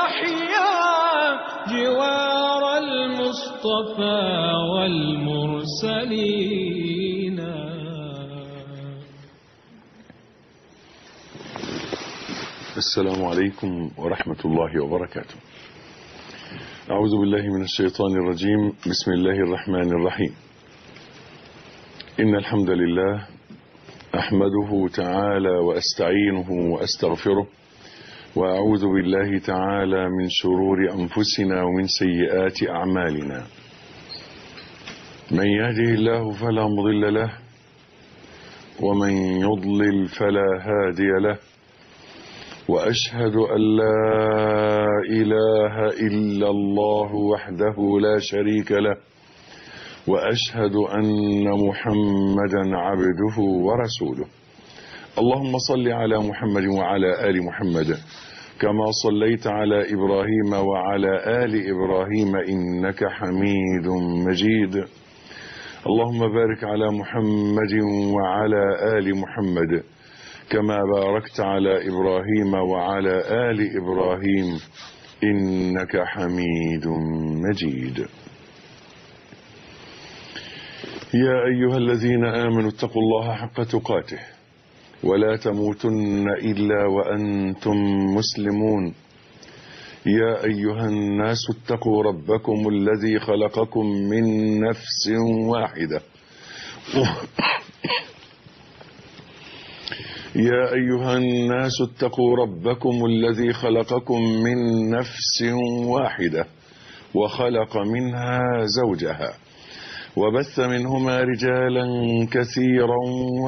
أحيا جوار المصطفى والمرسلين. السلام عليكم ورحمة الله وبركاته. أعوذ بالله من الشيطان الرجيم. بسم الله الرحمن الرحيم. إن الحمد لله أحمده تعالى وأستعينه وأستغفره، وأعوذ بالله تعالى من شرور أنفسنا ومن سيئات أعمالنا. من يهده الله فلا مضل له، ومن يضلل فلا هادي له، وأشهد أن لا إله إلا الله وحده لا شريك له، وأشهد أن محمدا عبده ورسوله. اللهم صل على محمد وعلى آل محمد كما صليت على إبراهيم وعلى آل إبراهيم إنك حميد مجيد. اللهم بارك على محمد وعلى آل محمد كما باركت على إبراهيم وعلى آل إبراهيم إنك حميد مجيد. يا أيها الذين آمنوا اتقوا الله حق تقاته ولا تموتن إلا وأنتم مسلمون. يا أيها الناس اتقوا ربكم الذي خلقكم من نفس واحدة يا أيها الناس اتقوا ربكم الذي خلقكم من نفس واحدة وخلق منها زوجها وبث منهما رجالا كثيرا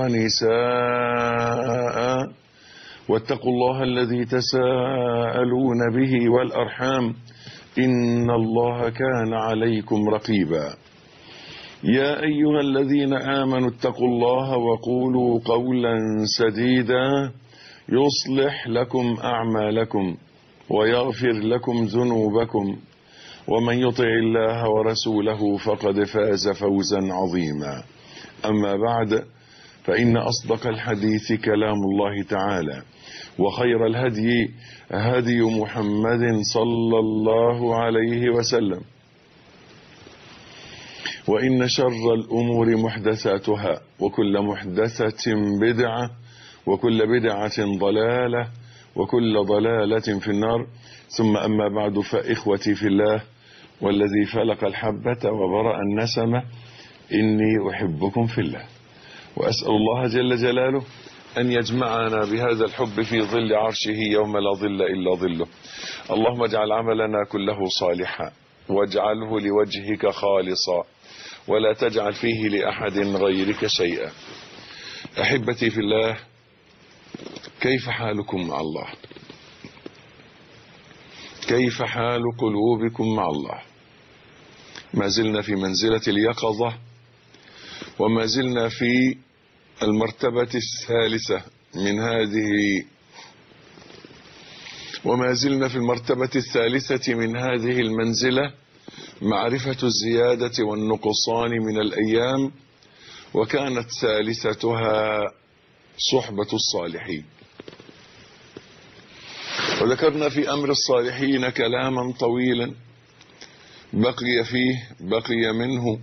ونساء، واتقوا الله الذي تساءلون به والأرحام إن الله كان عليكم رقيبا. يا أيها الذين آمنوا اتقوا الله وقولوا قولا سديدا يصلح لكم أعمالكم ويغفر لكم ذنوبكم، ومن يطع الله ورسوله فقد فاز فوزا عظيما. أما بعد، فإن أصدق الحديث كلام الله تعالى، وخير الهدي هدي محمد صلى الله عليه وسلم، وإن شر الأمور محدثاتها، وكل محدثة بدعة، وكل بدعة ضلالة، وكل ضلالة في النار. ثم أما بعد، فإخوتي في الله والذي فلق الحبة وبرأ النسمة، إني أحبكم في الله، وأسأل الله جل جلاله أن يجمعنا بهذا الحب في ظل عرشه يوم لا ظل إلا ظله. اللهم اجعل عملنا كله صالحا، واجعله لوجهك خالصا، ولا تجعل فيه لأحد غيرك شيئا. أحبتي في الله، كيف حالكم مع الله؟ كيف حال قلوبكم مع الله؟ ما زلنا في منزلة اليقظة، وما زلنا في المرتبة الثالثة من هذه المنزلة، معرفة الزيادة والنقصان من الأيام، وكانت ثالثتها صحبة الصالحين. وذكرنا في أمر الصالحين كلاما طويلا بقي منه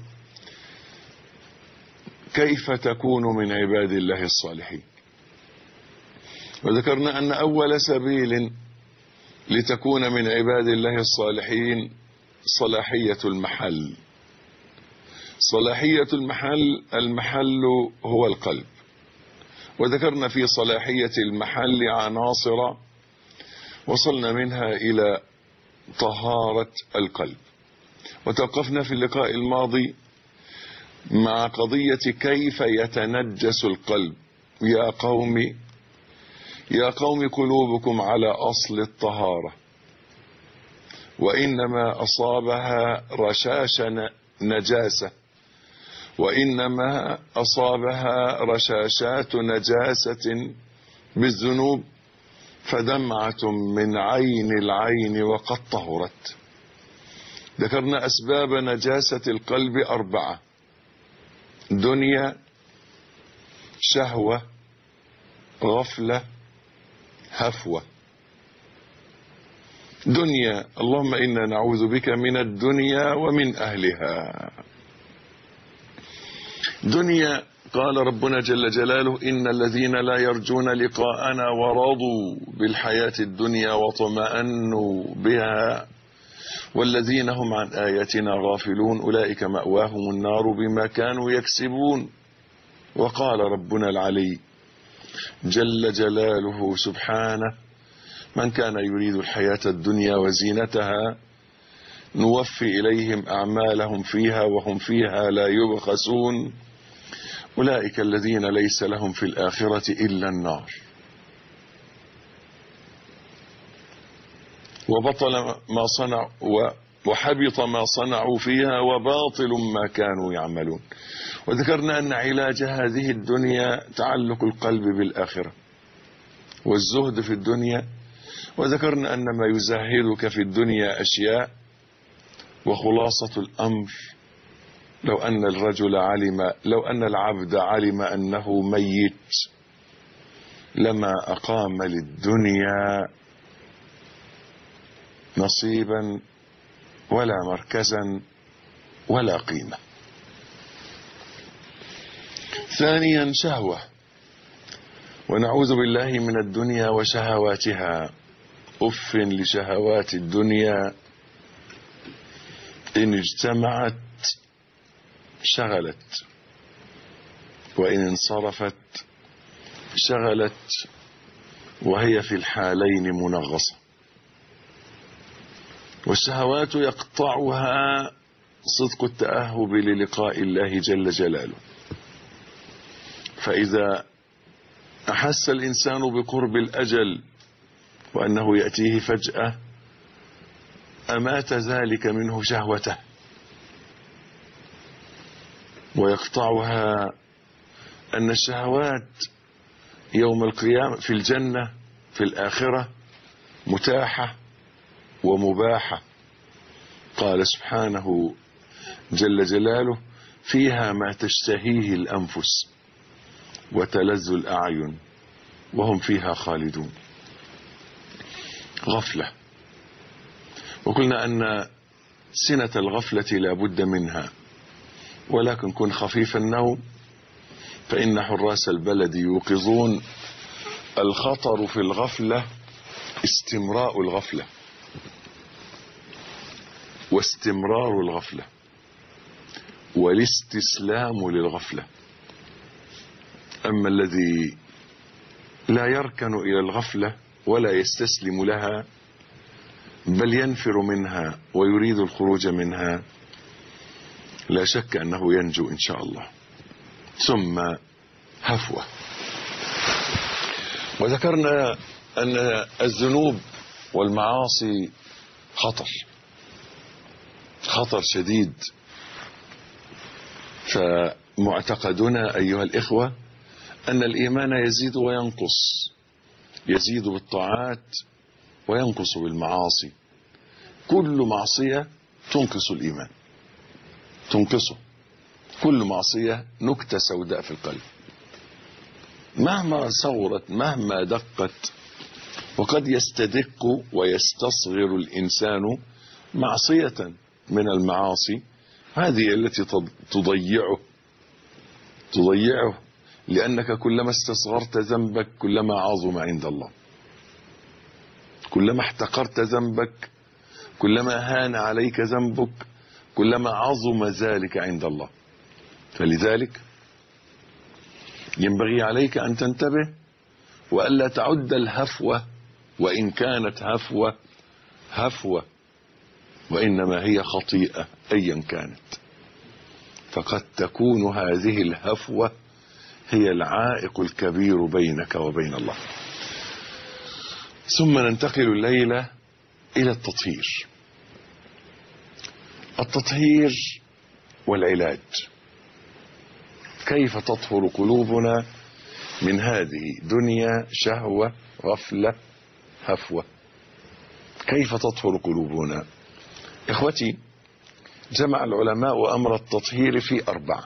كيف تكون من عباد الله الصالحين. وذكرنا أن أول سبيل لتكون من عباد الله الصالحين صلاحية المحل. صلاحية المحل هو القلب. وذكرنا في صلاحية المحل عناصر وصلنا منها إلى طهارة القلب. وتوقفنا في اللقاء الماضي مع قضية كيف يتنجس القلب. يا قوم قلوبكم على أصل الطهارة، وإنما أصابها رشاش نجاسة، وإنما أصابها رشاشات نجاسة بالذنوب، فدمعة من عين العين وقد طهرت. ذكرنا أسباب نجاسة القلب 4: دنيا، شهوة، غفلة، هفوة. دنيا، اللهم إنا نعوذ بك من الدنيا ومن أهلها. دنيا، قال ربنا جل جلاله: إن الذين لا يرجون لقاءنا ورضوا بالحياة الدنيا واطمأنوا بها والذين هم عن آياتنا غافلون أولئك مأواهم النار بما كانوا يكسبون. وقال ربنا العلي جل جلاله سبحانه: من كان يريد الحياة الدنيا وزينتها نوفي إليهم أعمالهم فيها وهم فيها لا يبخسون أولئك الذين ليس لهم في الآخرة إلا النار. وبطل ما صنعوا وحبط ما صنعوا فيها وباطل ما كانوا يعملون. وذكرنا أن علاج هذه الدنيا تعلق القلب بالآخرة والزهد في الدنيا. وذكرنا أن ما يزهدك في الدنيا أشياء، وخلاصة الأمر لو أن العبد علم أنه ميت لما أقام للدنيا نصيبا ولا مركزا ولا قيمة. ثانيا شهوة، ونعوذ بالله من الدنيا وشهواتها. أف لشهوات الدنيا، إن اجتمعت شغلت، وإن انصرفت شغلت، وهي في الحالين منغصة. والشهوات يقطعها صدق التأهب للقاء الله جل جلاله. فإذا أحس الإنسان بقرب الأجل وأنه يأتيه فجأة أمات ذلك منه شهوته. ويقطعها أن الشهوات يوم القيامة في الجنة في الآخرة متاحة ومباحة. قال سبحانه جل جلاله: فيها ما تشتهيه الأنفس وتلذ الأعين وهم فيها خالدون. غفلة، وقلنا أن سنة الغفلة لا بد منها، ولكن كن خفيف النوم فإن حراس البلد يوقظون. الخطر في الغفلة استمراء الغفلة واستمرار الغفلة والاستسلام للغفلة. أما الذي لا يركن إلى الغفلة ولا يستسلم لها بل ينفر منها ويريد الخروج منها لا شك أنه ينجو إن شاء الله. ثم هفوة، وذكرنا أن الذنوب والمعاصي خطر شديد. فمعتقدنا أيها الإخوة أن الإيمان يزيد وينقص، يزيد بالطاعات وينقص بالمعاصي. كل معصية تنقص الإيمان، تنقصه. كل معصية نكتة سوداء في القلب مهما صغرت مهما دقت. وقد يستدق ويستصغر الإنسان معصية من المعاصي، هذه التي تضيعه، لأنك كلما استصغرت ذنبك كلما عظم عند الله، كلما احتقرت ذنبك كلما هان عليك ذنبك كلما عظم ذلك عند الله. فلذلك ينبغي عليك أن تنتبه وألا تعد الهفوة، وإن كانت هفوة وإنما هي خطيئة أيا كانت، فقد تكون هذه الهفوة هي العائق الكبير بينك وبين الله. ثم ننتقل الليلة إلى التطهير والعلاج. كيف تطهر قلوبنا من هذه دنيا شهوة غفلة هفوة؟ كيف تطهر قلوبنا؟ إخوتي، جمع العلماء أمر التطهير في 4.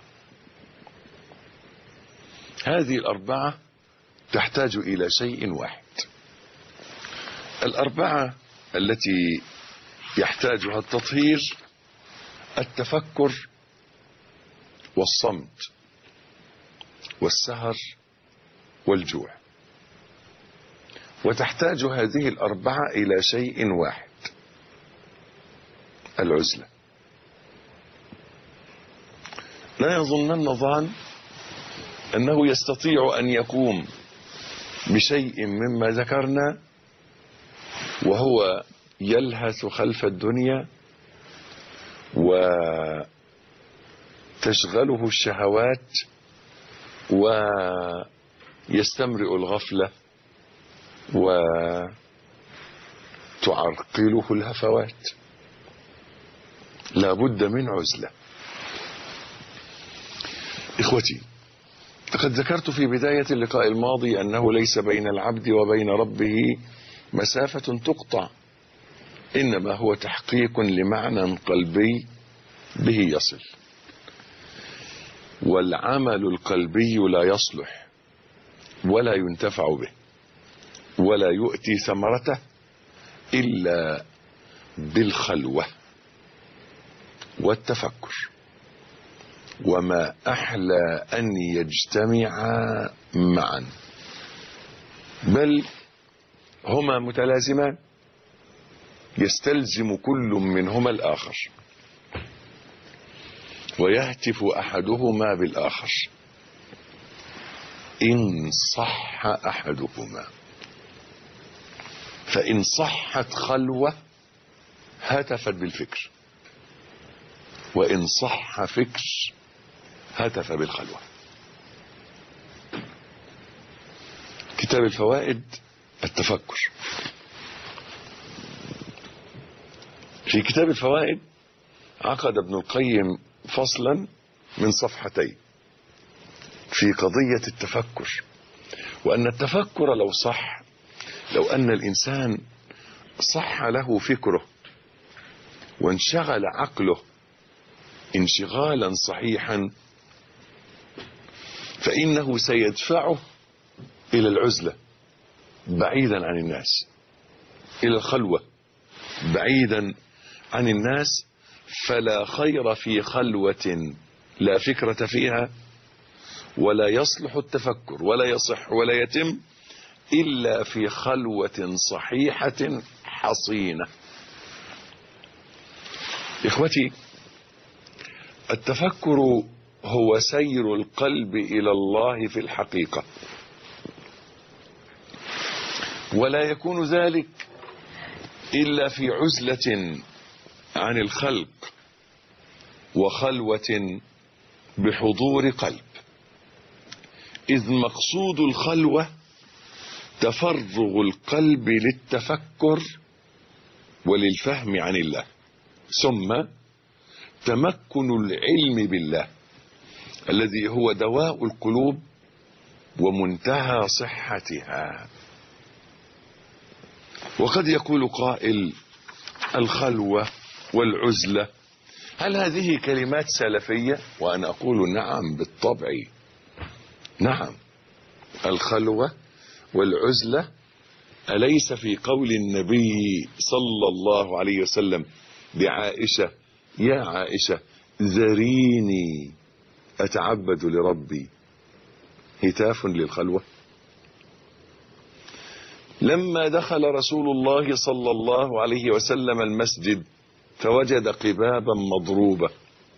هذه 4 تحتاج إلى شيء واحد. 4 التي يحتاجها التطهير التفكر والصمت والسهر والجوع، وتحتاج هذه الأربعة إلى شيء واحد: العزلة. لا يظنن ظان أنه يستطيع أن يقوم بشيء مما ذكرنا وهو يلهث خلف الدنيا وتشغله الشهوات ويستمرئ الغفلة وتعرقله الهفوات. لا بد من عزلة. إخوتي، لقد ذكرت في بداية اللقاء الماضي أنه ليس بين العبد وبين ربه مسافة تقطع، إنما هو تحقيق لمعنى قلبي به يصل. والعمل القلبي لا يصلح ولا ينتفع به ولا يؤتي ثمرته إلا بالخلوة والتفكر، وما أحلى أن يجتمعا معا، بل هما متلازمان يستلزم كل منهما الآخر ويهتف أحدهما بالآخر إن صح أحدهما. فإن صحت خلوة هتفت بالفكر، وإن صح فكر هتف بالخلوة. كتاب الفوائد التفكر. في كتاب الفوائد عقد ابن القيم فصلا من صفحتين في قضية التفكر، وأن التفكر لو صح، لو أن الإنسان صح له فكره وانشغل عقله انشغالا صحيحا، فإنه سيدفعه إلى العزلة بعيدا عن الناس، إلى الخلوة بعيدا عن الناس. فلا خير في خلوة لا فكرة فيها، ولا يصلح التفكر ولا يصح ولا يتم إلا في خلوة صحيحة حصينة. إخوتي، التفكر هو سير القلب إلى الله في الحقيقة، ولا يكون ذلك إلا في عزلة عن الخلق وخلوة بحضور قلب، إذ مقصود الخلوة تفرغ القلب للتفكر وللفهم عن الله، ثم تمكن العلم بالله الذي هو دواء القلوب ومنتهى صحتها. وقد يقول قائل: الخلوة والعزلة، هل هذه كلمات سلفية؟ وأنا أقول نعم بالطبع، نعم. الخلوة والعزلة أليس في قول النبي صلى الله عليه وسلم لعائشة: يا عائشة ذريني أتعبد لربي، هتاف للخلوة؟ لما دخل رسول الله صلى الله عليه وسلم المسجد فوجد قبابا مضروبة،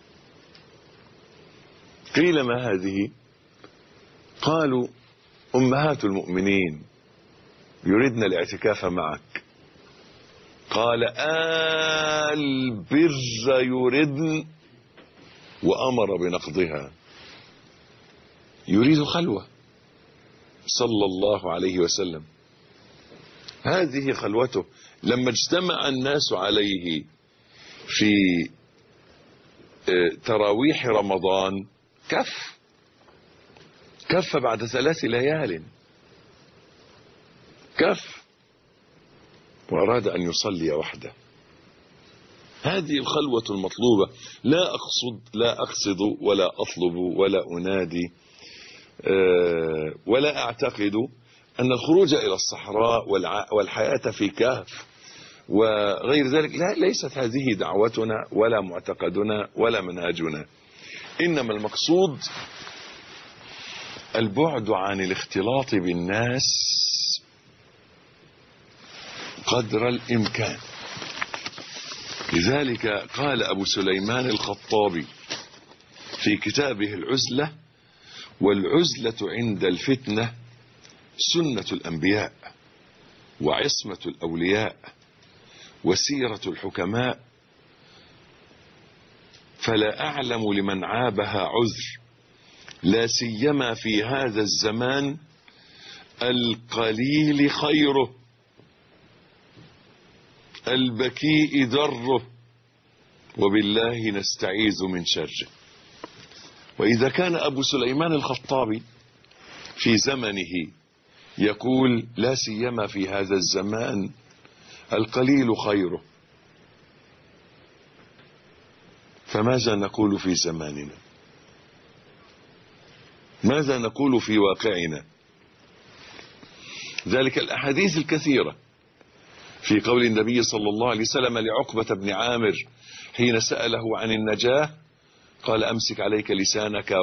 قيل: ما هذه؟ قالوا: أمهات المؤمنين يردن الاعتكاف معك. قال: البر يردن، وأمر بنقضها. يريد خلوة صلى الله عليه وسلم، هذه خلوته. لما اجتمع الناس عليه في تراويح رمضان كف بعد 3 ليال، كف، وأراد أن يصلي وحده. هذه الخلوة المطلوبة. لا أقصد ولا أطلب ولا أنادي ولا أعتقد أن الخروج إلى الصحراء والحياة في كهف وغير ذلك. لا، ليست هذه دعوتنا ولا معتقدنا ولا منهجنا. إنما المقصود البعد عن الاختلاط بالناس قدر الإمكان. لذلك قال أبو سليمان الخطابي في كتابه العزلة: والعزلة عند الفتنة سنة الأنبياء وعصمة الأولياء وسيرة الحكماء، فلا أعلم لمن عابها عذر، لا سيما في هذا الزمان القليل خيره البكيء ضره، وبالله نستعيذ من شره. وإذا كان أبو سليمان الخطابي في زمنه يقول لا سيما في هذا الزمان القليل خيره، فماذا نقول في زماننا؟ ماذا نقول في واقعنا؟ ذلك الأحاديث الكثيرة في قول النبي صلى الله عليه وسلم لعقبة بن عامر حين سأله عن النجاة قال: أمسك عليك لسانك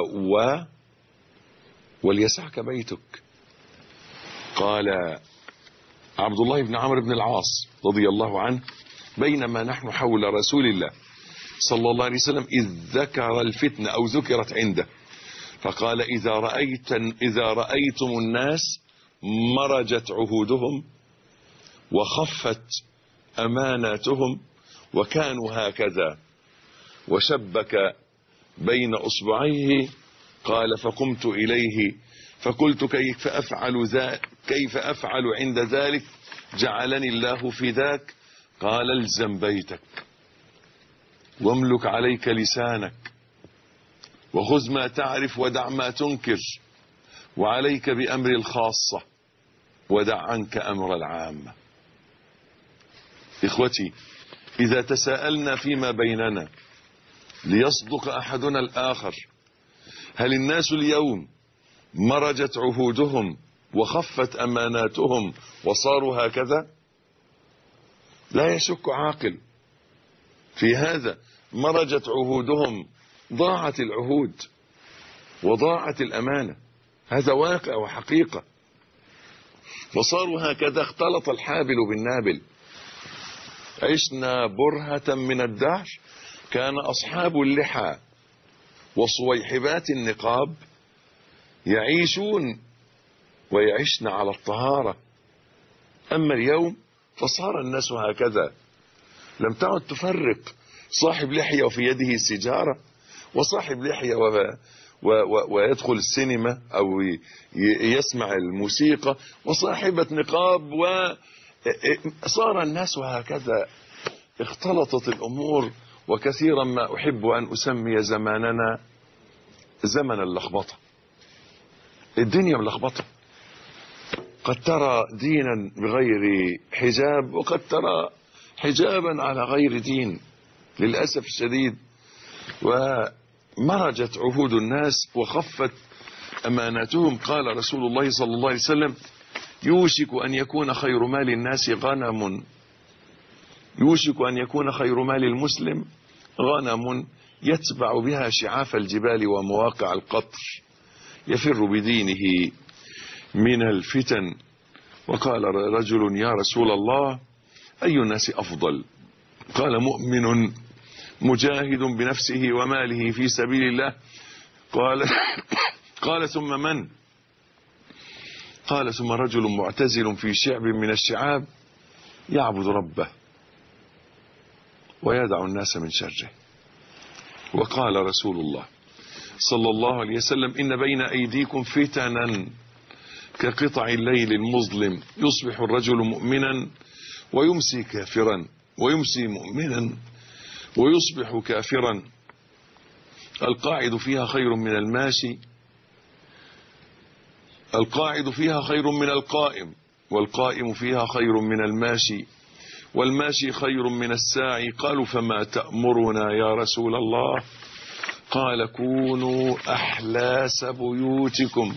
وليسعك بيتك. قال عبد الله بن عمرو بن العاص رضي الله عنه: بينما نحن حول رسول الله صلى الله عليه وسلم إذ ذكر الفتنة أو ذكرت عنده، فقال: إذا رأيتم الناس مرجت عهودهم وخفت أماناتهم وكانوا هكذا، وشبك بين أصبعيه. قال: فقمت إليه فقلت: كيف أفعل عند ذلك؟ جعلني الله في ذاك. قال: الزم بيتك واملك عليك لسانك وخذ ما تعرف ودع ما تنكر، وعليك بأمر الخاصة ودع عنك أمر العامة. إخوتي، إذا تساءلنا فيما بيننا ليصدق أحدنا الآخر: هل الناس اليوم مرجت عهودهم وخفت أماناتهم وصاروا هكذا؟ لا يشك عاقل في هذا. مرجت عهودهم، ضاعت العهود وضاعت الأمانة، هذا واقع وحقيقة. وصاروا هكذا، اختلط الحابل بالنابل. عشنا برهة من الدهر كان أصحاب اللحى وصويحبات النقاب يعيشون ويعيشن على الطهارة. أما اليوم فصار الناس هكذا، لم تعد تفرق صاحب لحية وفي يده سيجارة، وصاحب لحية ويدخل السينما أو يسمع الموسيقى، وصاحبة نقاب، وصار الناس هكذا. اختلطت الأمور. وكثيرا ما أحب أن أسمي زماننا زمن اللخبطة. الدنيا ملخبطة، قد ترى دينا بغير حجاب وقد ترى حجابا على غير دين للأسف الشديد. ومرجت عهود الناس وخفت أماناتهم. قال رسول الله صلى الله عليه وسلم: يوشك أن يكون خير مال الناس غنم، يوشك أن يكون خير مال المسلم غنم يتبع بها شعاف الجبال ومواقع القطر، يفر بدينه من الفتن. وقال رجل: يا رسول الله، أي الناس أفضل؟ قال: مؤمن مجاهد بنفسه وماله في سبيل الله. قال: ثم من؟ قال: ثم رجل معتزل في شعب من الشعاب يعبد ربه ويدع الناس من شره. وقال رسول الله صلى الله عليه وسلم: إن بين أيديكم فتنا كقطع الليل المظلم، يصبح الرجل مؤمنا ويمسي كافرا، ويمسي مؤمنا ويصبح كافرا. القاعد فيها خير من الماشي، القاعد فيها خير من القائم، والقائم فيها خير من الماشي، والماشي خير من الساعي. قالوا: فما تأمرنا يا رسول الله؟ قال: كونوا أحلاس بيوتكم.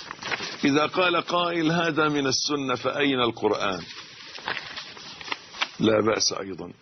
إذا قال قائل: هذا من السنة، فأين القرآن؟ لا بأس أيضا.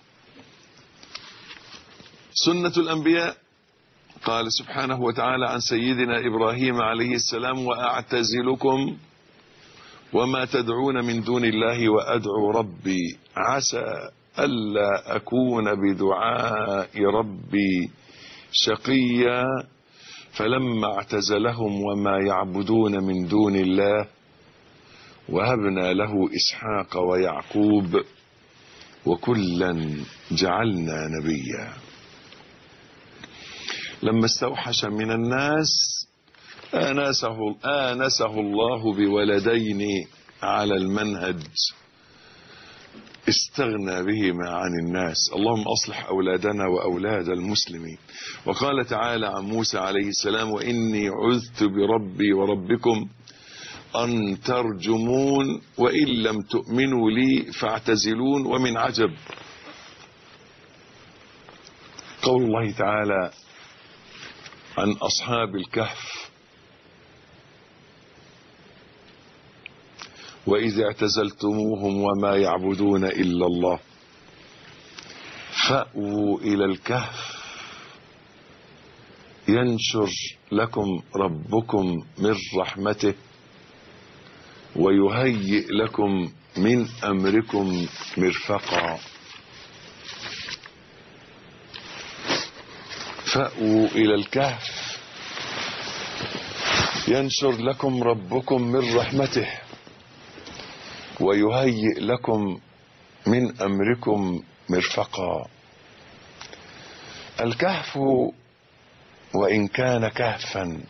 سنة الأنبياء، قال سبحانه وتعالى عن سيدنا إبراهيم عليه السلام: وأعتزلكم وما تدعون من دون الله وأدعو ربي عسى ألا أكون بدعاء ربي شقيا. فلما اعتزلهم وما يعبدون من دون الله وهبنا له إسحاق ويعقوب وكلا جعلنا نبيا. لما استوحش من الناس آنسه الله بولدين على المنهج استغنى بهما عن الناس. اللهم أصلح أولادنا وأولاد المسلمين. وقال تعالى عن موسى عليه السلام: وإني عذت بربي وربكم أن ترجمون وإن لم تؤمنوا لي فاعتزلون. ومن عجب قول الله تعالى عن أصحاب الكهف: وإذا اعتزلتموهم وما يعبدون إلا الله فأووا إلى الكهف ينشر لكم ربكم من رحمته ويهيئ لكم من أمركم مرفقا. فأووا إلى الكهف ينشر لكم ربكم من رحمته ويهيئ لكم من أمركم مرفقا. الكهف وإن كان كهفا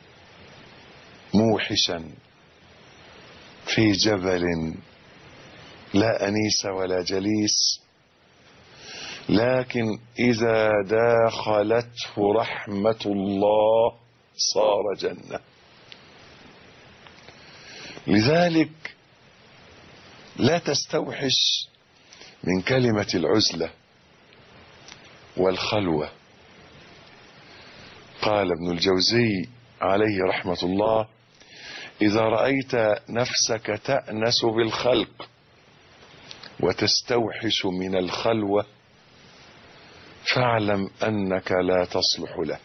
موحشا في جبل لا أنيس ولا جليس، لكن إذا داخلته رحمة الله صار جنة. لذلك لا تستوحش من كلمة العزلة والخلوة. قال ابن الجوزي عليه رحمة الله: إذا رأيت نفسك تأنس بالخلق وتستوحش من الخلوة فاعلم أنك لا تصلح له.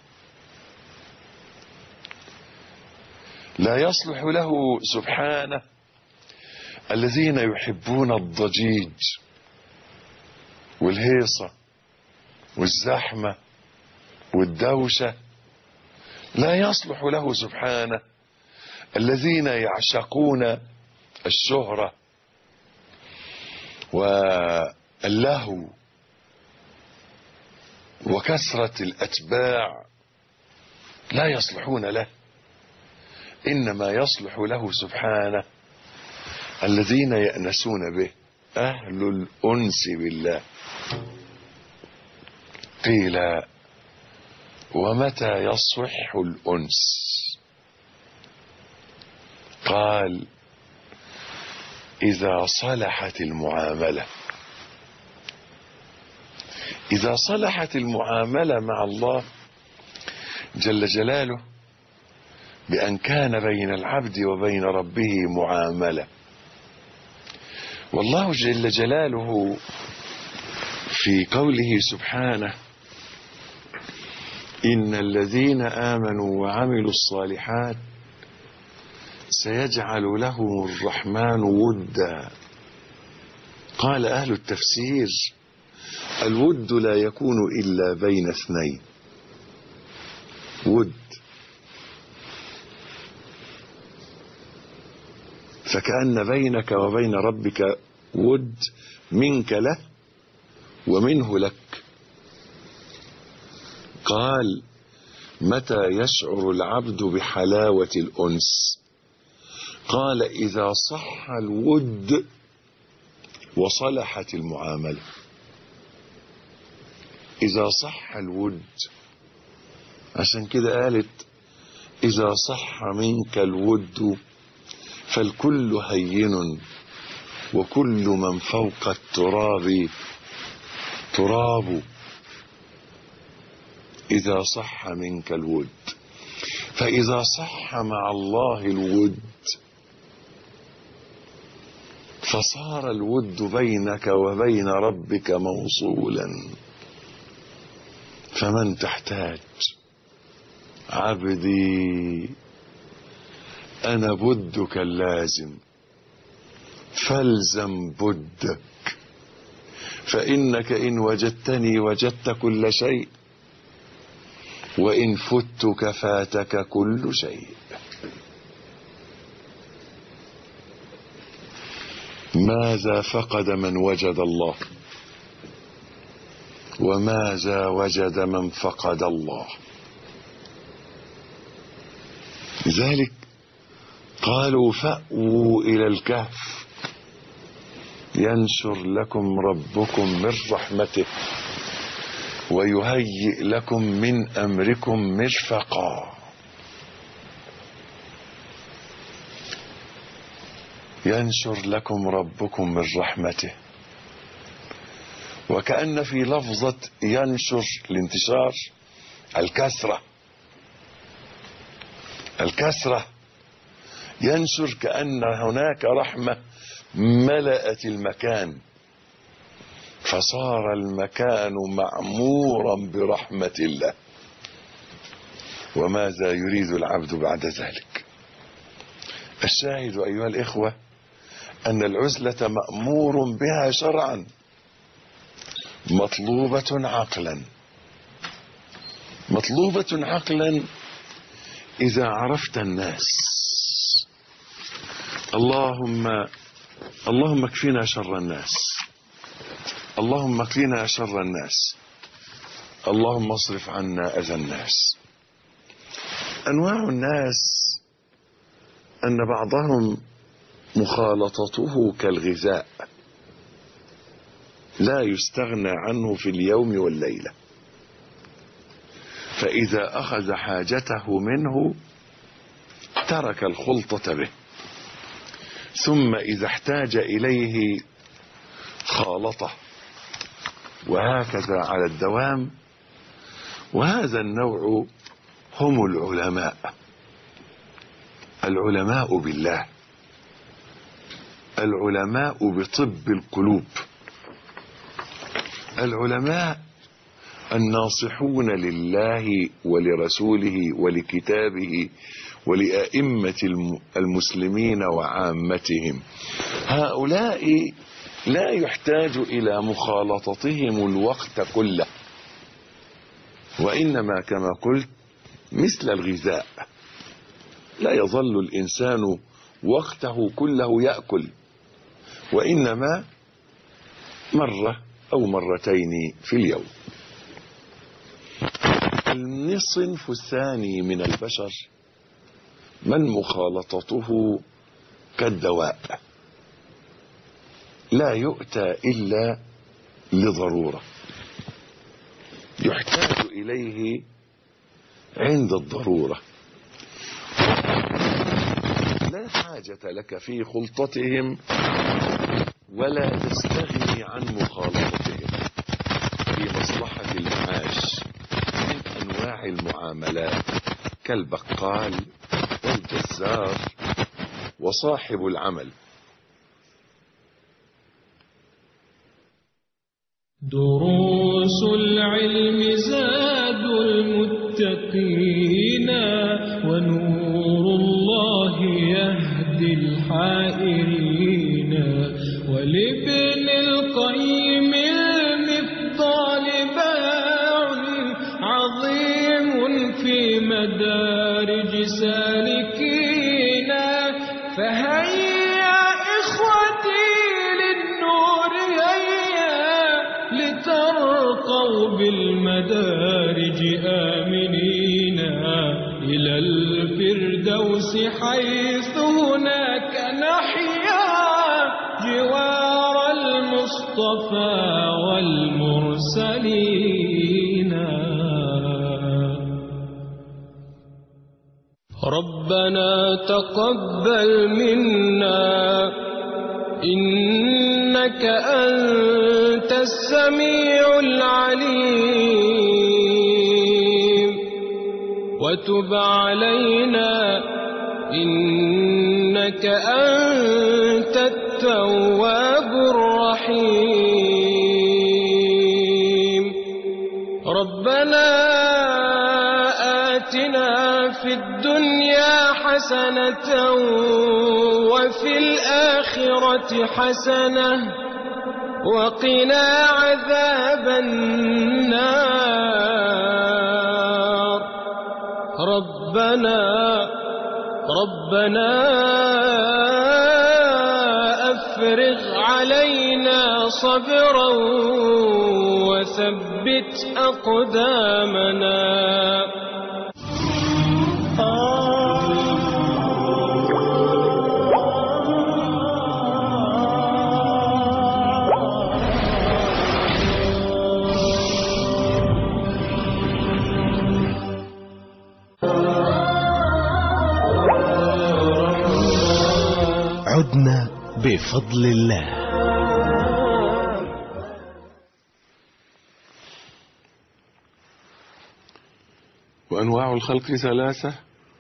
لا يصلح له سبحانه الذين يحبون الضجيج والهيصة والزحمة والدوشة. لا يصلح له سبحانه الذين يعشقون الشهرة واللهو وكثرة الأتباع، لا يصلحون له. إنما يصلح له سبحانه الذين يأنسون به، أهل الأنس بالله. قيل: ومتى يصح الأنس؟ قال: إذا صلحت المعاملة. إذا صلحت المعاملة مع الله جل جلاله بأن كان بين العبد وبين ربه معاملة. والله جل جلاله في قوله سبحانه: إن الذين آمنوا وعملوا الصالحات سيجعل لهم الرحمن ودا. قال أهل التفسير: الود لا يكون إلا بين اثنين. ود، فكأن بينك وبين ربك ود منك له ومنه لك. قال: متى يشعر العبد بحلاوة الأنس؟ قال: إذا صح الود وصلحت المعاملة. إذا صح الود، عشان كده قالت: إذا صح منك الود فالكل هين وكل من فوق التراب تراب. إذا صح منك الود، فإذا صح مع الله الود فصار الود بينك وبين ربك موصولا. فمن تحتاج؟ عبدي أنا بدك اللازم، فالزم بدك، فإنك إن وجدتني وجدت كل شيء، وإن فتك فاتك كل شيء. ماذا فقد من وجد الله؟ وماذا وجد من فقد الله؟ لذلك قالوا فأووا إلى الكهف ينشر لكم ربكم من رحمته ويهيئ لكم من أمركم مرفقا. ينشر لكم ربكم من رحمته، وكأن في لفظة ينشر الانتشار الكسرة ينشر، كأن هناك رحمة ملأت المكان، فصار المكان معمورا برحمة الله. وماذا يريد العبد بعد ذلك؟ الشاهد أيها الإخوة أن العزلة مأمور بها شرعا، مطلوبة عقلا إذا عرفت الناس. اللهم اكفنا شر الناس، اللهم اكفنا شر الناس، اللهم اصرف عنا أذى الناس. أنواع الناس أن بعضهم مخالطته كالغذاء، لا يستغنى عنه في اليوم والليلة، فإذا أخذ حاجته منه ترك الخلطة به، ثم إذا احتاج إليه خالطه، وهكذا على الدوام. وهذا النوع هم العلماء بالله، العلماء بطب القلوب، العلماء الناصحون لله ولرسوله ولكتابه ولأئمة المسلمين وعامتهم. هؤلاء لا يحتاج إلى مخالطتهم الوقت كله، وإنما كما قلت مثل الغذاء، لا يظل الإنسان وقته كله يأكل، وإنما مرة أو مرتين في اليوم. الصنف الثاني من البشر من مخالطته كالدواء، لا يؤتى إلا لضرورة، يحتاج إليه عند الضرورة، لا حاجة لك في خلطتهم ولا تستغني عن مخالطتهم في مصلحة المعاش من أنواع المعاملات كالبقال والجزار وصاحب العمل. دروس العلم زاد المتقين، ونور الله يهدي الحائرين، ولابن القيم المفضال باع عظيم في مدارج سالكين. فهيا إخوتي للنور هيا، لترقوا بالمدارج آمنين إلى الفردوس، حيث هناك نحيا جوار المصطفى والمرسلين. ربنا تقبل منا إنك أنت السميع العليم، وتب علينا إنك أنت التواب الرحيم. ربنا آتنا في الدنيا حسنة وفي الآخرة حسنة وقنا عذاب النار. ربنا أفرغ علينا صبرا وثبت أقدامنا. عدنا بفضل الله. وأنواع الخلق ثلاثة: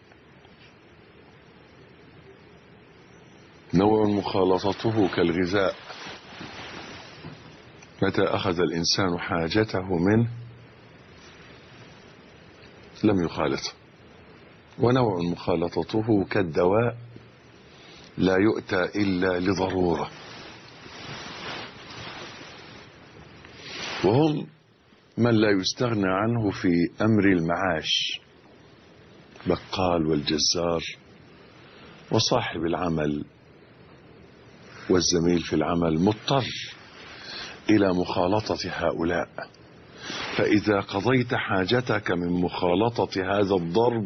نوع مخالطته كالغذاء، متى أخذ الإنسان حاجته منه لم يخالطه. ونوع مخالطته كالدواء، لا يؤتى إلا لضرورة. وهم من لا يستغنى عنه في أمر المعاش، بقال والجزار وصاحب العمل والزميل في العمل، مضطر إلى مخالطة هؤلاء. فإذا قضيت حاجتك من مخالطة هذا الضرب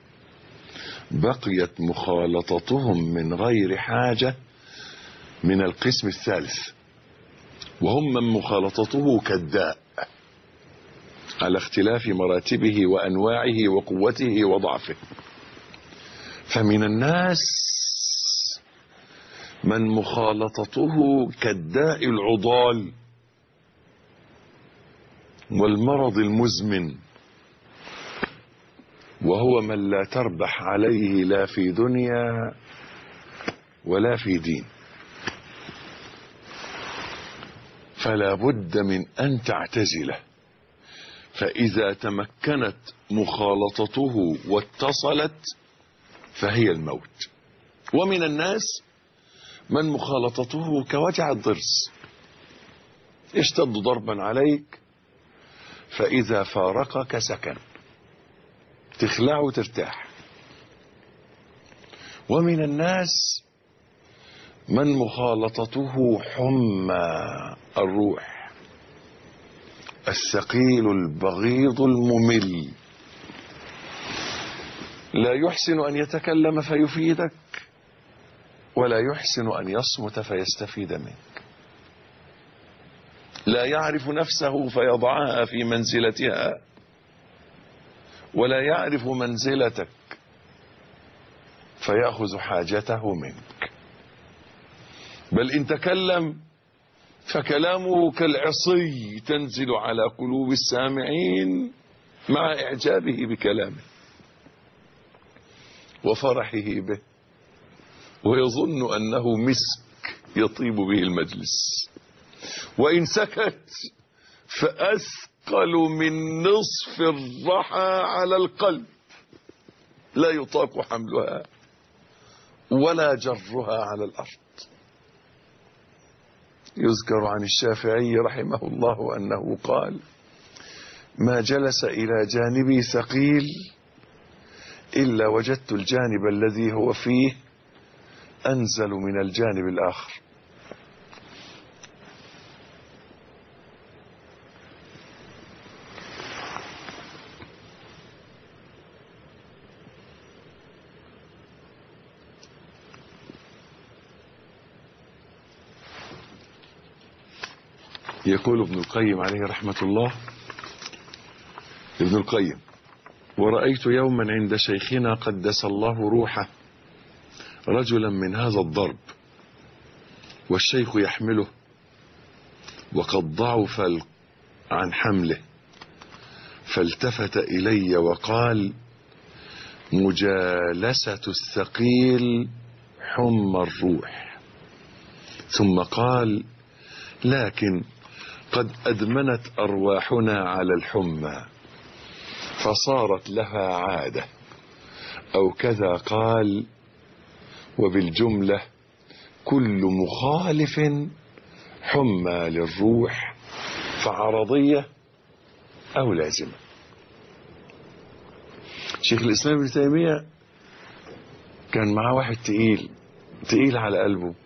بقيت مخالطتهم من غير حاجة من القسم الثالث، وهم من مخالطته كالداء على اختلاف مراتبه وأنواعه وقوته وضعفه. فمن الناس من مخالطته كالداء العضال والمرض المزمن، وهو من لا تربح عليه لا في دنيا ولا في دين. فلا بد من أن تعتزله، فإذا تمكنت مخالطته واتصلت فهي الموت. ومن الناس من مخالطته كوجع الضرس، يشتد ضربا عليك فإذا فارقك سكن، تخلع وترتاح. ومن الناس من مخالطته حمى الروح، الثقيل البغيض الممل، لا يحسن أن يتكلم فيفيدك ولا يحسن أن يصمت فيستفيد منك، لا يعرف نفسه فيضعها في منزلتها ولا يعرف منزلتك فيأخذ حاجته منك. بل إن تكلم فكلامه كالعصي تنزل على قلوب السامعين مع إعجابه بكلامه وفرحه به، ويظن أنه مسك يطيب به المجلس. وإن سكت فأثقل من نصف الرحى على القلب، لا يطاق حملها ولا جرها على الأرض. يذكر عن الشافعي رحمه الله أنه قال: ما جلس إلى جانبي ثقيل إلا وجدت الجانب الذي هو فيه أنزل من الجانب الآخر. يقول ابن القيم عليه رحمة الله: ابن القيم: ورأيت يوما عند شيخنا قدس الله روحه رجلا من هذا الضرب، والشيخ يحمله وقد ضعف عن حمله، فالتفت إلي وقال: مجالسة الثقيل حمى الروح، ثم قال: لكن قد أدمنت أرواحنا على الحمى فصارت لها عادة، أو كذا قال. وبالجملة كل مخالف حمى للروح فعرضية أو لازمة. شيخ الإسلام ابن تيمية كان معاه واحد تقيل على قلبه،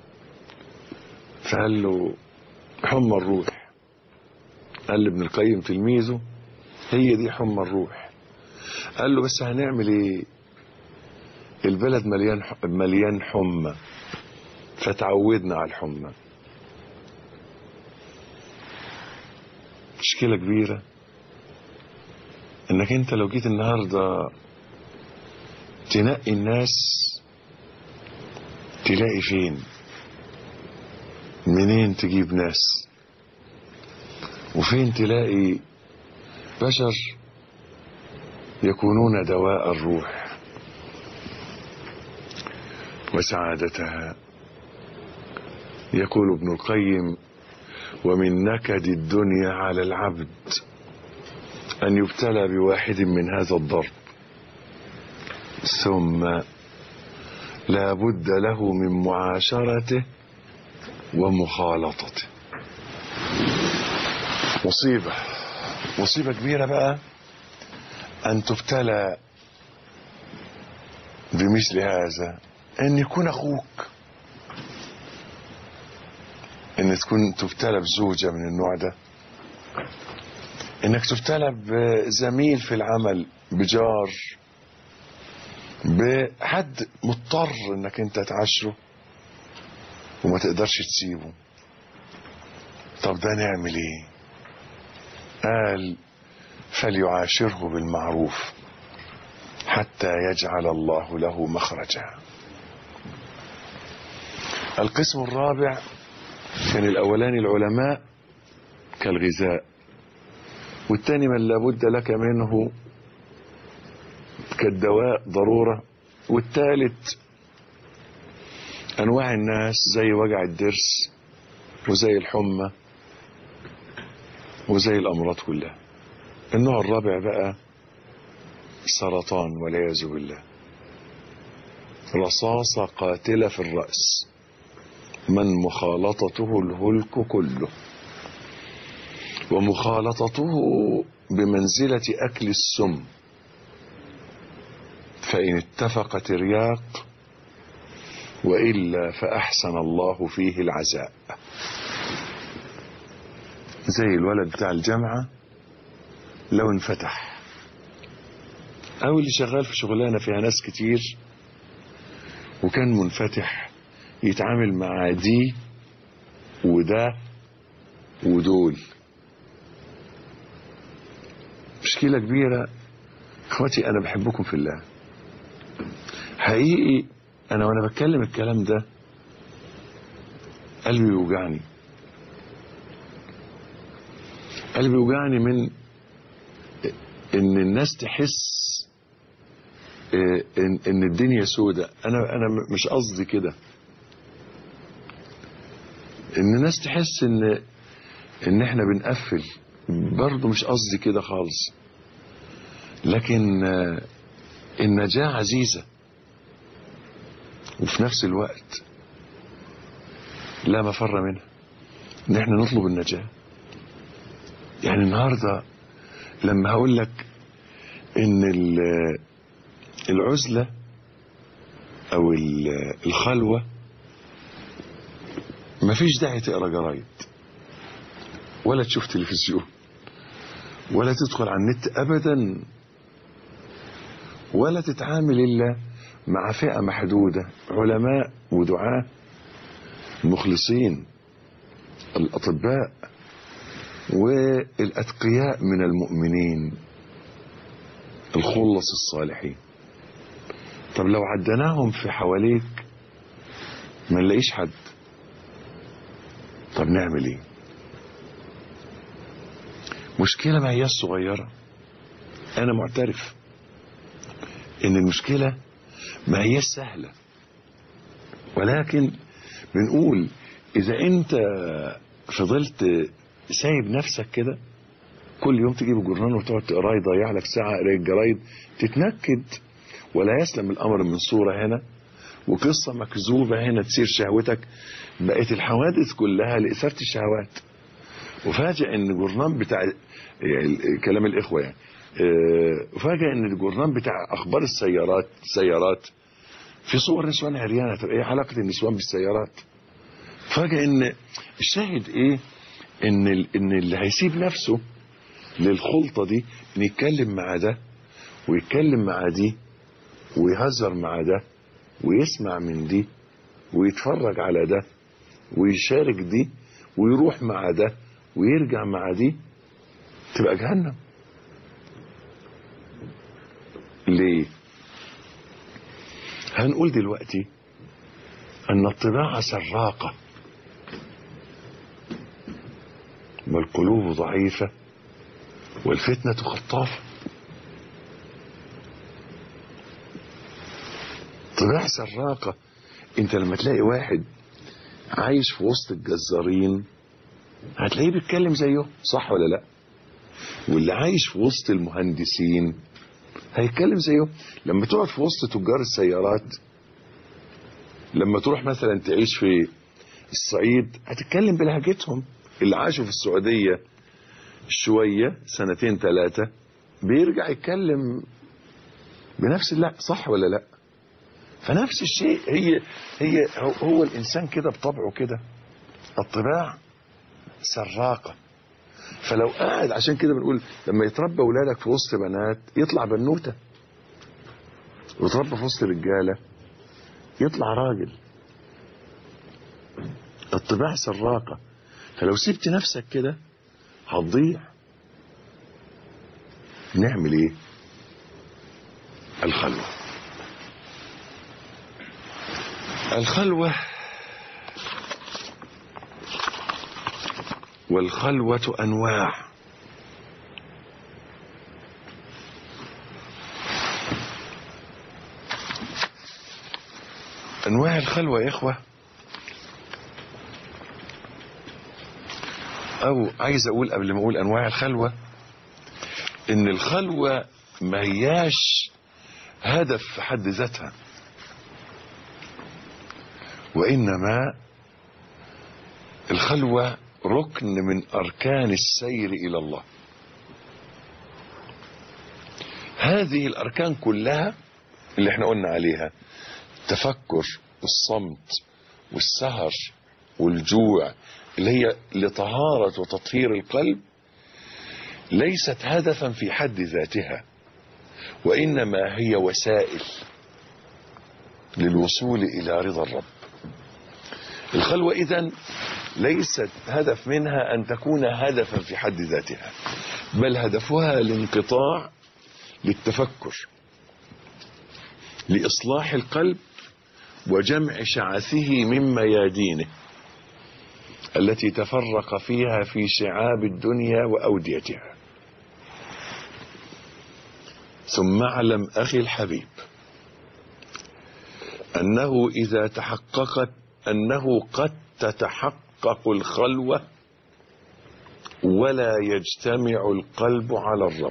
فقال له: حمى الروح. قال لابن القيم تلميذه: هي دي حمى الروح. قال له: بس هنعمل ايه؟ البلد مليان حمى، فتعودنا على الحمى. مشكلة كبيرة انك انت لو جيت النهاردة تنقي الناس تلاقي فين؟ منين تجيب ناس؟ وفين تلاقي بشر يكونون دواء الروح وسعادتها؟ يقول ابن القيم: ومن نكد الدنيا على العبد أن يبتلى بواحد من هذا الضرب، ثم لا بد له من معاشرته ومخالطته. مصيبة كبيرة بقى أن تبتلى بمثل هذا، أن يكون أخوك، أن تكون تبتلى بزوجة من النوع ده، أنك تبتلى بزميل في العمل، بجار، بحد مضطر أنك أنت تعاشره وما تقدرش تسيبه. طب ده نعمل ايه؟ قال: فليعاشره بالمعروف حتى يجعل الله له مخرجا. القسم الرابع كان الأولاني العلماء كالغذاء، والثاني من لابد لك منه كالدواء ضرورة، والثالث أنواع الناس زي وجع الضرس وزي الحمى وزي الأمراض كلها. النوع الرابع بقى سرطان والعياذ بالله، رصاصة قاتلة في الرأس، من مخالطته الهلك كله، ومخالطته بمنزلة أكل السم، فإن اتفقت الرياق وإلا فأحسن الله فيه العزاء. زي الولد بتاع الجامعة لو انفتح، أو اللي شغال في شغلانة فيها ناس كتير وكان منفتح يتعامل مع دي وده ودول، مشكلة كبيرة. اخواتي أنا بحبكم في الله حقيقي. أنا وأنا بتكلم الكلام ده قلبي يوجعني، قلبي يوجعني من إن الناس تحس إن الدنيا سودة. أنا مش قصدي كده، إن الناس تحس إن إحنا بنقفل، برضو مش قصدي كده خالص. لكن النجاة عزيزة، وفي نفس الوقت لا مفر منها ان احنا نطلب النجاة. يعني النهاردة لما هقول لك ان العزلة او الخلوة مفيش داعي تقرا جرايد ولا تشوف تلفزيون ولا تدخل على النت ابدا، ولا تتعامل الا مع فئة محدودة، علماء ودعاة مخلصين، الأطباء والأتقياء من المؤمنين، الخلص الصالحين. طب لو عدناهم في حواليك ما نلاقيش حد، طب نعمل ايه؟ مشكلة ما هي صغيرة، أنا معترف إن المشكلة ما هي سهلة، ولكن بنقول إذا أنت فضلت سايب نفسك كده كل يوم تجيب الجرنان وتقعد تقراه يضيع لك ساعة قراية الجرايد تتنكد، ولا يسلم الأمر من صورة هنا وقصة مكذوبة هنا تثير شهوتك. بقت الحوادث كلها لإثارة الشهوات. وفاجئ ان الجرنان بتاع كلام الإخوة يعني وفاجئ ان الجرنان بتاع أخبار السيارات في صور نسوان عريانة. طب ايه علاقة النسوان بالسيارات؟ فاجئ ان الشاهد ايه؟ ان اللي هيسيب نفسه للخلطة دي ان يتكلم مع ده ويتكلم مع دي ويهزر مع ده ويسمع من دي ويتفرج على ده ويشارك دي ويروح مع ده ويرجع مع دي، تبقى جهنم. ليه؟ هنقول دلوقتي أن الطباع سراقة والقلوب ضعيفة والفتنة خطافة. طباع سراقة. انت لما تلاقي واحد عايش في وسط الجزارين هتلاقيه بيتكلم زيه، صح ولا لا؟ واللي عايش في وسط المهندسين هيتكلم زيه. لما تقعد في وسط تجار السيارات، لما تروح مثلا تعيش في الصعيد هتتكلم بلهجتهم. اللي عاشوا في السعودية شوية سنتين ثلاثة بيرجع يتكلم بنفس اللهجة، صح ولا لا؟ فنفس الشيء هو الإنسان كده بطبعه كده. الطباع سراقة. فلو قاعد، عشان كده بنقول لما يتربى أولادك في وسط بنات يطلع بنوتة، ويتربى في وسط رجالة يطلع راجل. الطباع سراقة. فلو سبت نفسك كده هتضيع. نعمل ايه؟ الخلوة. والخلوة أنواع. أنواع الخلوة يا إخوة، أو عايز أقول قبل ما أقول أنواع الخلوة إن الخلوة ما هياش هدف في حد ذاتها، وإنما الخلوة ركن من أركان السير إلى الله. هذه الأركان كلها اللي احنا قلنا عليها، التفكر والصمت والسهر والجوع، اللي هي لطهارة وتطهير القلب، ليست هدفا في حد ذاتها، وإنما هي وسائل للوصول إلى رضا الرب. الخلوة إذن ليست هدف منها أن تكون هدفا في حد ذاتها، بل هدفها الانقطاع للتفكر، لإصلاح القلب وجمع شعثه من ميادينه التي تفرق فيها في شعاب الدنيا وأوديتها. ثم اعلم أخي الحبيب أنه إذا تحققت أنه قد تتحقق الخلوة ولا يجتمع القلب على الرب.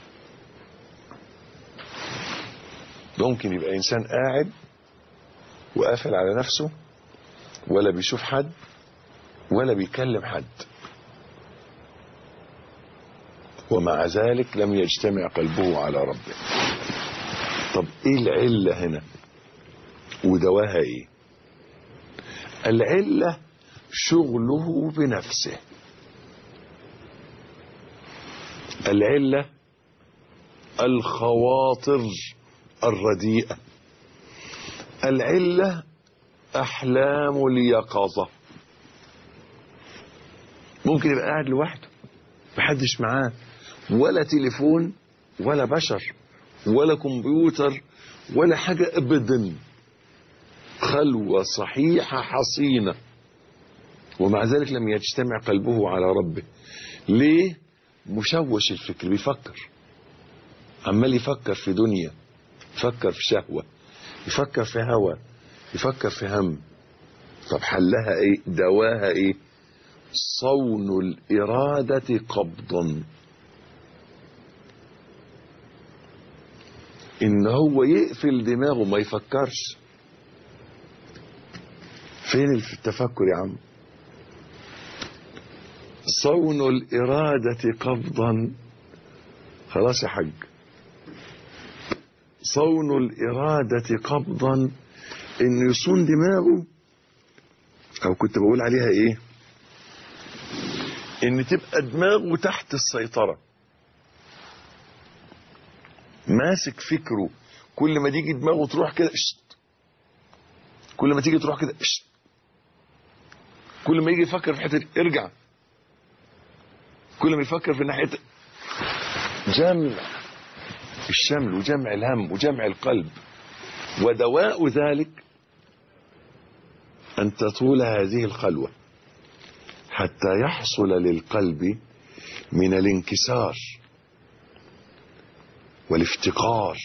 ممكن يبقى إنسان قاعد وقافل على نفسه، ولا بيشوف حد ولا بيكلم حد، ومع ذلك لم يجتمع قلبه على ربه. طب ايه العلة هنا ودواها ايه؟ العلة شغله بنفسه. العلة الخواطر الرديئة. العلة أحلام اليقظة. ممكن يبقى قاعد لوحده محدش معاه، ولا تليفون ولا بشر ولا كمبيوتر ولا حاجة أبدا، خلوة صحيحة حصينة، ومع ذلك لم يجتمع قلبه على ربه. ليه؟ مشوش الفكر، بيفكر، عمال يفكر في دنيا، يفكر في شهوة، يفكر في هوى، يفكر في هم، طب حلها ايه؟ دواها ايه؟ صون الإرادة قبضا، ان هو يقفل دماغه ما يفكرش. فين التفكر يا عم؟ صون الإرادة قبضا. خلاص يا حاج، صون الإرادة قبضا، إنه يصون دماغه، أو كنت بقول عليها إيه؟ إن تبقى دماغه تحت السيطرة، ماسك فكره. كل ما تيجي دماغه تروح كده كل ما تيجي تروح كده كل ما يجي يفكر في حتة ارجع، كل ما يفكر في ناحية جمع الشمل وجمع الهم وجمع القلب. ودواء ذلك أن تطول هذه الخلوة حتى يحصل للقلب من الانكسار والافتقار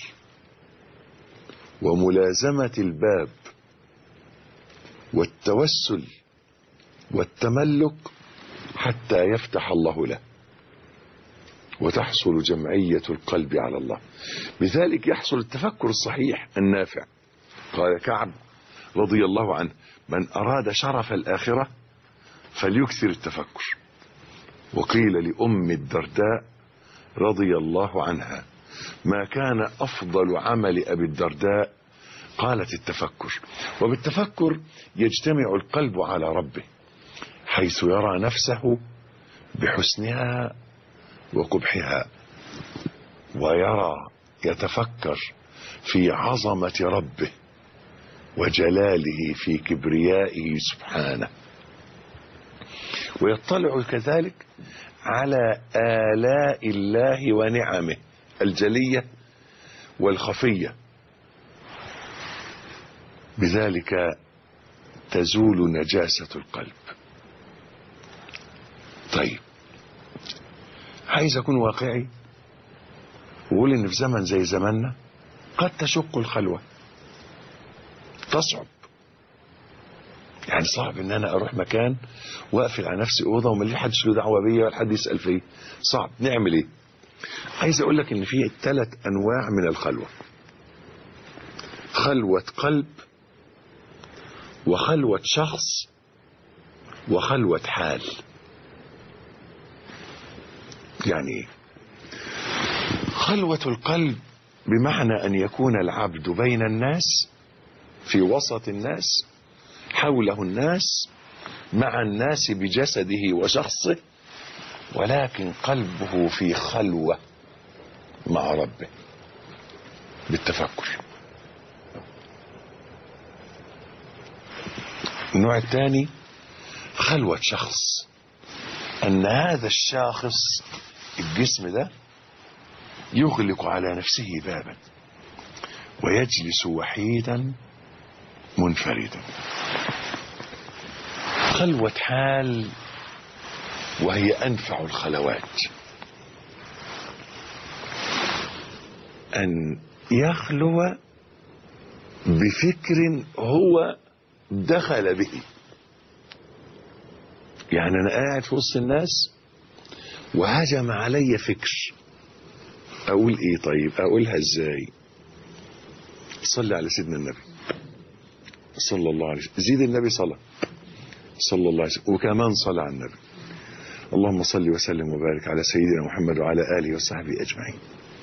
وملازمة الباب والتوسل والتملك حتى يفتح الله له، وتحصل جمعية القلب على الله. بذلك يحصل التفكر الصحيح النافع. قال كعب رضي الله عنه: من أراد شرف الآخرة فليكثر التفكر. وقيل لأم الدرداء رضي الله عنها: ما كان أفضل عمل أبي الدرداء؟ قالت: التفكر. وبالتفكر يجتمع القلب على ربه، حيث يرى نفسه بحسنها وقبحها، يتفكر في عظمة ربه وجلاله في كبريائه سبحانه، ويطلع كذلك على آلاء الله ونعمه الجلية والخفية. بذلك تزول نجاسة القلب. طيب، عايز أكون واقعي وقول إن في زمن زي زماننا قد تشق الخلوة، تصعب. يعني صعب إن أنا أروح مكان وأقفل على نفسي أوضة وما لي حدش له دعوة بيا ولا حد يسأل فيه. صعب. نعمل إيه؟ عايز أقول لك إن في 3 أنواع من الخلوة: خلوة قلب، وخلوة شخص، وخلوة حال. يعني إيه؟ خلوة القلب بمعنى أن يكون العبد بين الناس، في وسط الناس، حوله الناس، مع الناس بجسده وشخصه، ولكن قلبه في خلوة مع ربه بالتفكر. النوع الثاني خلوة شخص، أن هذا الشخص الجسم ده يغلق على نفسه بابا ويجلس وحيدا منفردا. خلوة حال، وهي أنفع الخلوات، أن يخلو بفكر هو دخل به. يعني أنا قاعد في وسط الناس وهجم علي فكر، أقول إيه؟ طيب أقولها إزاي؟ صلي على سيدنا النبي صلى الله عليه وسلم، زيد النبي صلى الله عليه وسلم، وكمان صلى على النبي. اللهم صل وسلم وبارك على سيدنا محمد وعلى آله وصحبه أجمعين.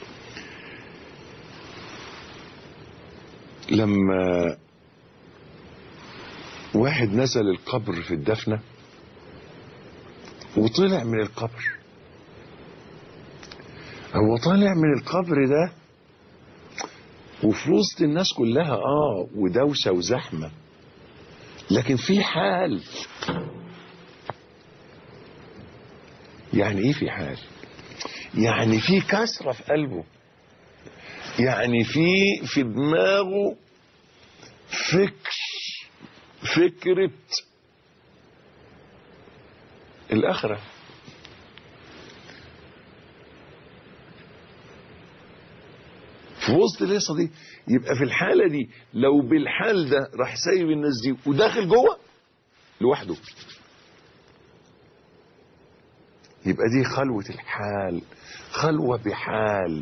لما واحد نزل القبر في الدفنة وطلع من القبر، هو طالع من القبر ده وفي وسط الناس كلها ودوشة وزحمة، لكن في حال. يعني ايه في حال؟ يعني في كسرة في قلبه، يعني في دماغه فكرة الآخرة. في وسط القصة دي، يبقى في الحالة دي لو بالحال ده راح سايب الناس دي وداخل جوه، لوحده. يبقى دي خلوة الحال، خلوة بحال،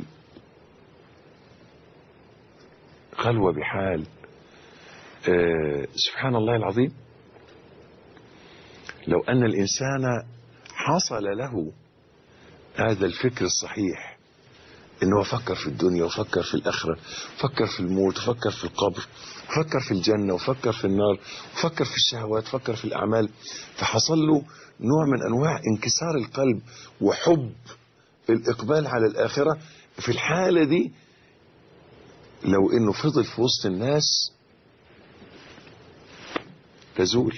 خلوة بحال. سبحان الله العظيم، لو أن الإنسان حصل له هذا الفكر الصحيح، إنه فكر في الدنيا وفكر في الآخرة، فكر في الموت وفكر في القبر، فكر في الجنة وفكر في النار، وفكر في الشهوات، فكر في الأعمال، فحصل له نوع من أنواع انكسار القلب وحب الإقبال على الآخرة. في الحالة دي لو إنه فضل في وسط الناس تزول،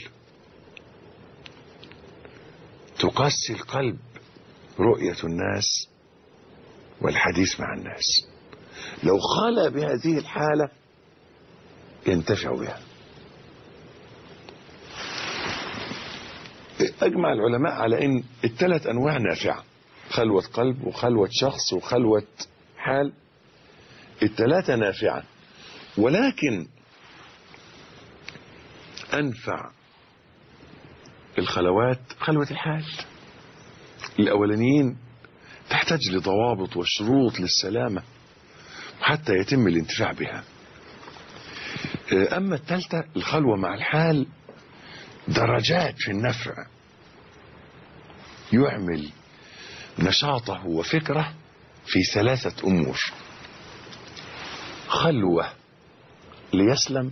تقسي القلب رؤية الناس والحديث مع الناس. لو خلى بهذه الحالة ينتفع بها. أجمع العلماء على أن الثلاث أنواع نافعة، خلوة قلب وخلوة شخص وخلوة حال، الثلاثة نافعة، ولكن أنفع الخلوات خلوة الحال. الأولانيين تحتاج لضوابط وشروط للسلامة حتى يتم الانتفاع بها. أما الثالثة الخلوة مع الحال درجات في النفع، يعمل نشاطه وفكره في ثلاثة أمور: خلوة ليسلم،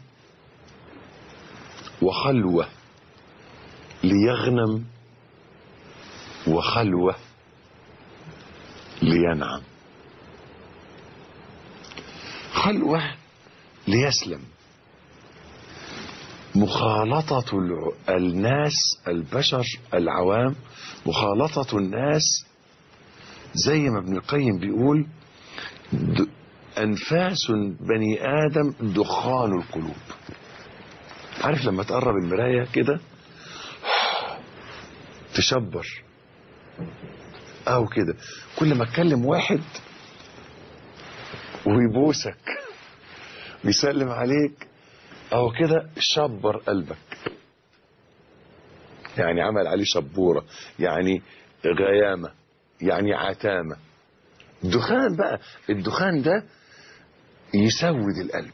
وخلوة ليغنم، وخلوة لينعم. خلوة ليسلم مخالطة الناس، البشر العوام، مخالطة الناس زي ما ابن القيم بيقول أنفاس بني آدم دخان القلوب. عارف لما تقرب المراية كده تشبر أو كده، كل ما تكلم واحد ويبوسك ويسلم عليك أو كده شبر قلبك، يعني عمل عليه شبورة، يعني غيامة، يعني عتامة. دخان بقى، الدخان ده يسود القلب.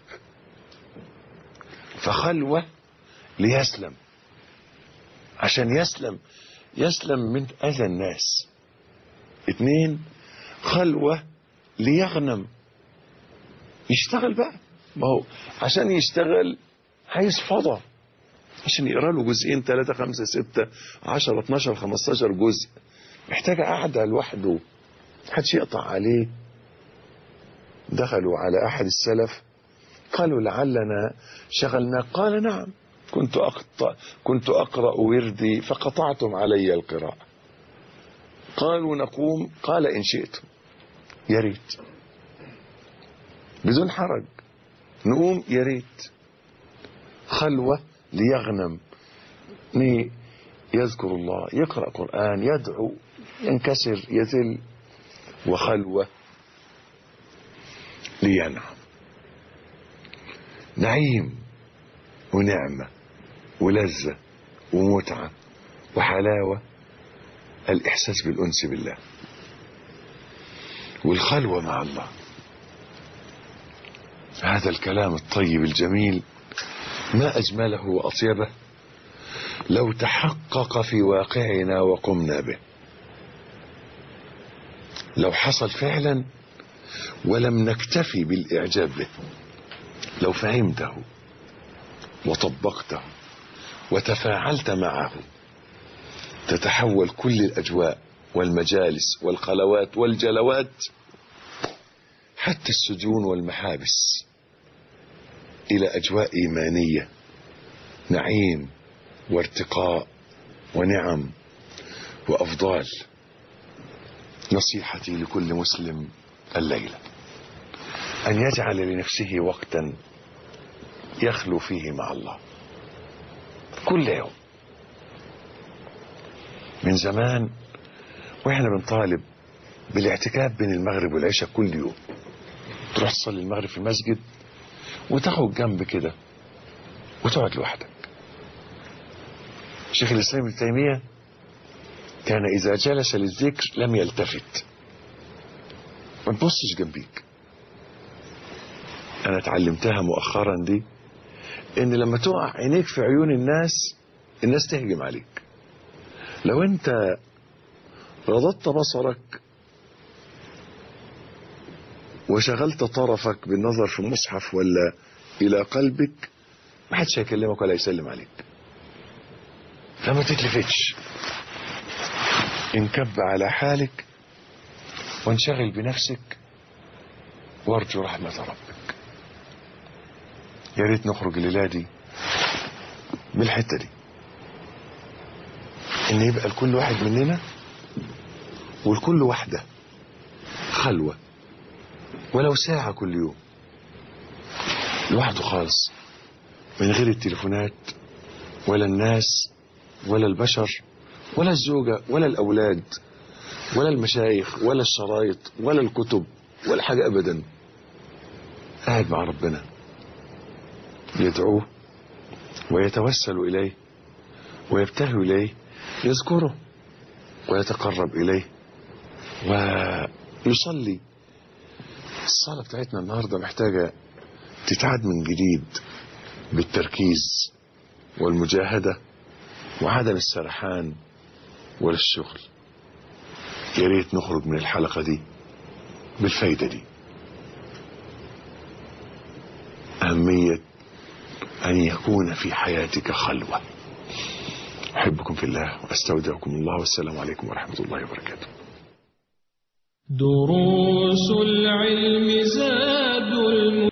فخلوة ليسلم، عشان يسلم من أذى الناس. 2 خلوة ليغنم، يشتغل بقى، ما هو عشان يشتغل عايز فضا، عشان يقرأ له جزئين 3 5 6 10 12 15 جزء، محتاج قاعدة لوحده محدش يقطع عليه. دخلوا على أحد السلف قالوا لعلنا شغلنا، قال نعم، كنت أقرأ وردي فقطعتم علي القراءة. قالوا نقوم، قال إن شئتم، يا ريت، بدون حرج، نقوم يا ريت. خلوة ليغنم، يذكر الله، يقرأ قرآن، يدعو، ينكسر، يذل. وخلوة لينعم، نعيم ونعمة ولذة ومتعة وحلاوة، الإحساس بالأنس بالله والخلوة مع الله. هذا الكلام الطيب الجميل ما أجمله وأطيبه لو تحقق في واقعنا وقمنا به، لو حصل فعلا ولم نكتفي بالإعجاب به، لو فهمته وطبقته وتفاعلت معه، تتحول كل الأجواء والمجالس والخلوات والجلوات حتى السجون والمحابس إلى أجواء إيمانية، نعيم وارتقاء ونعم وأفضال. نصيحتي لكل مسلم الليلة أن يجعل لنفسه وقتا يخلو فيه مع الله كل يوم. من زمان واحنا بنطالب بالاعتكاف بين المغرب والعشاء كل يوم، تروح تصلي المغرب في المسجد وتاخد جنب كده وتقعد لوحدك شيخ الإسلام ابن تيمية كان إذا جلس للذكر لم يلتفت، ما تبصش جنبيك. أنا اتعلمتها مؤخرا دي، إن لما تقع عينيك في عيون الناس تهجم عليك. لو أنت غضضت بصرك وشغلت طرفك بالنظر في المصحف ولا إلى قلبك، ما حدش هيكلمك ولا يسلم عليك. فما تتلفتش، انكب على حالك وانشغل بنفسك وارجو رحمة ربك. يا ريت نخرج الليلة دي بالحتة دي، ان يبقى لكل واحد مننا ولكل واحدة خلوة ولو ساعة كل يوم لوحده خالص، من غير التليفونات ولا الناس ولا البشر ولا الزوجة ولا الأولاد ولا المشايخ ولا الشرايط ولا الكتب ولا حاجة أبدا. قاعد مع ربنا يدعوه ويتوسل إليه ويبتهل إليه، يذكره ويتقرب إليه ويصلي. الصلاة بتاعتنا النهاردة محتاجة تتعاد من جديد بالتركيز والمجاهدة وعدم السرحان ولا الشغل. يا ريت نخرج من الحلقة دي بالفايدة دي، أهمية أن يكون في حياتك خلوة. أحبكم في الله وأستودعكم الله، والسلام عليكم ورحمة الله وبركاته. دروس العلم زاد